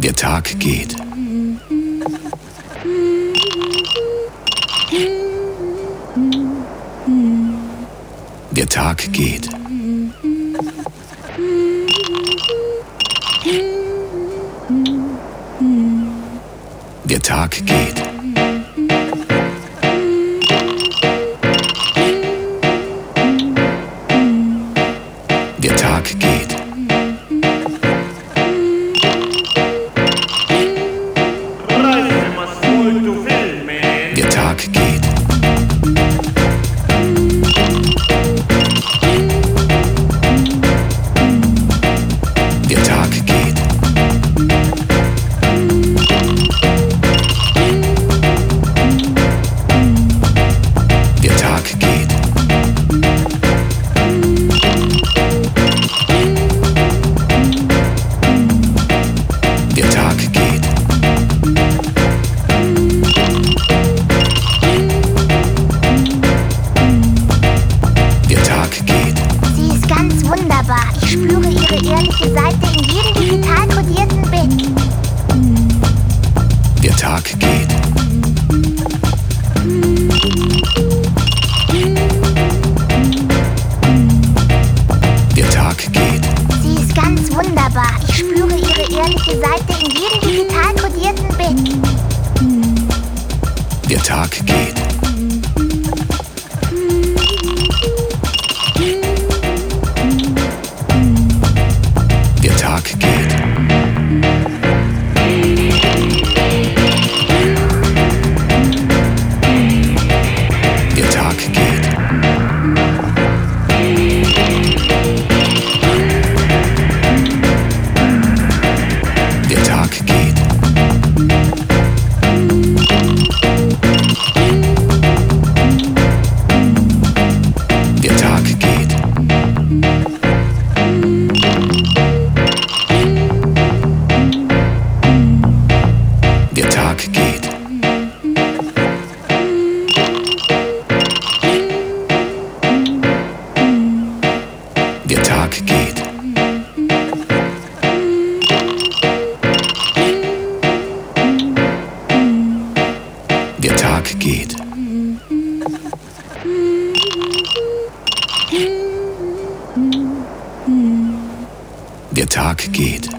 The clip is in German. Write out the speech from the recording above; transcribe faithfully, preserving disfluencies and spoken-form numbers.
Der Tag geht. Der Tag geht. Der Tag geht. Der Tag geht. Der Tag geht. Der Tag geht. Der Tag geht. Der Tag geht. Der Tag geht. Sie ist ganz wunderbar. Ich spüre ihre ehrliche Seite in jedem digital kodierten Bit. Der Tag geht. Der Tag geht. Sie ist ganz wunderbar. Ich spüre ihre ehrliche Seite in jedem digital kodierten Bit. Der Tag geht. Der Tag geht. Der Tag geht. Der Tag geht. Der Tag geht. Der Tag geht. Der Tag geht. Der Tag geht. Der Tag geht.